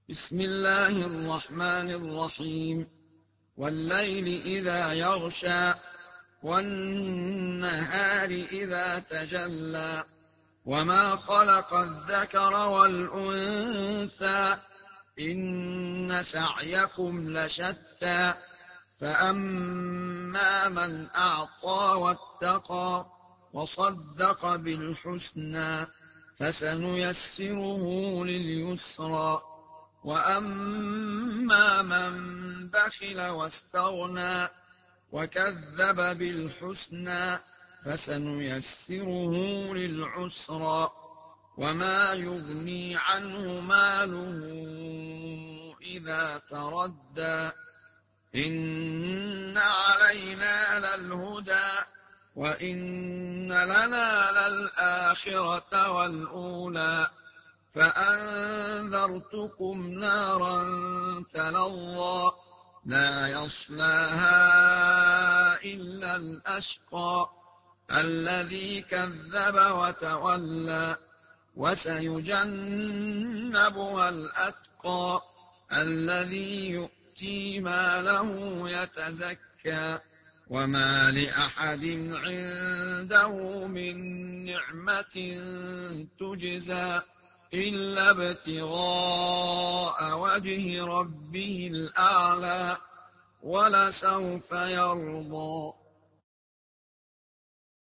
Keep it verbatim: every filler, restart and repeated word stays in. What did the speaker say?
بسم الله الرحمن الرحيم والليل إذا يغشى والنهار إذا تجلى وما خلق الذكر والأنثى إن سعيكم لشتى فأما من أعطى واتقى وصدق بالحسنى فسنيسره لليسرى وأما من بخل واستغنى وكذب بالحسنى فسنيسره للعسرى وما يغني عنه ماله إذا تردى إن علينا للهدى وإن لنا للآخرة والأولى فأنذرتكم نارا تلظى لا يصلاها إلا الأشقى الذي كذب وتولى وسيجنبها الأتقى الذي يؤتي ماله يتزكى وما لأحد عنده من نعمة تجزى إلا ابتغاء وجه ربه الأعلى ولسوف يرضى.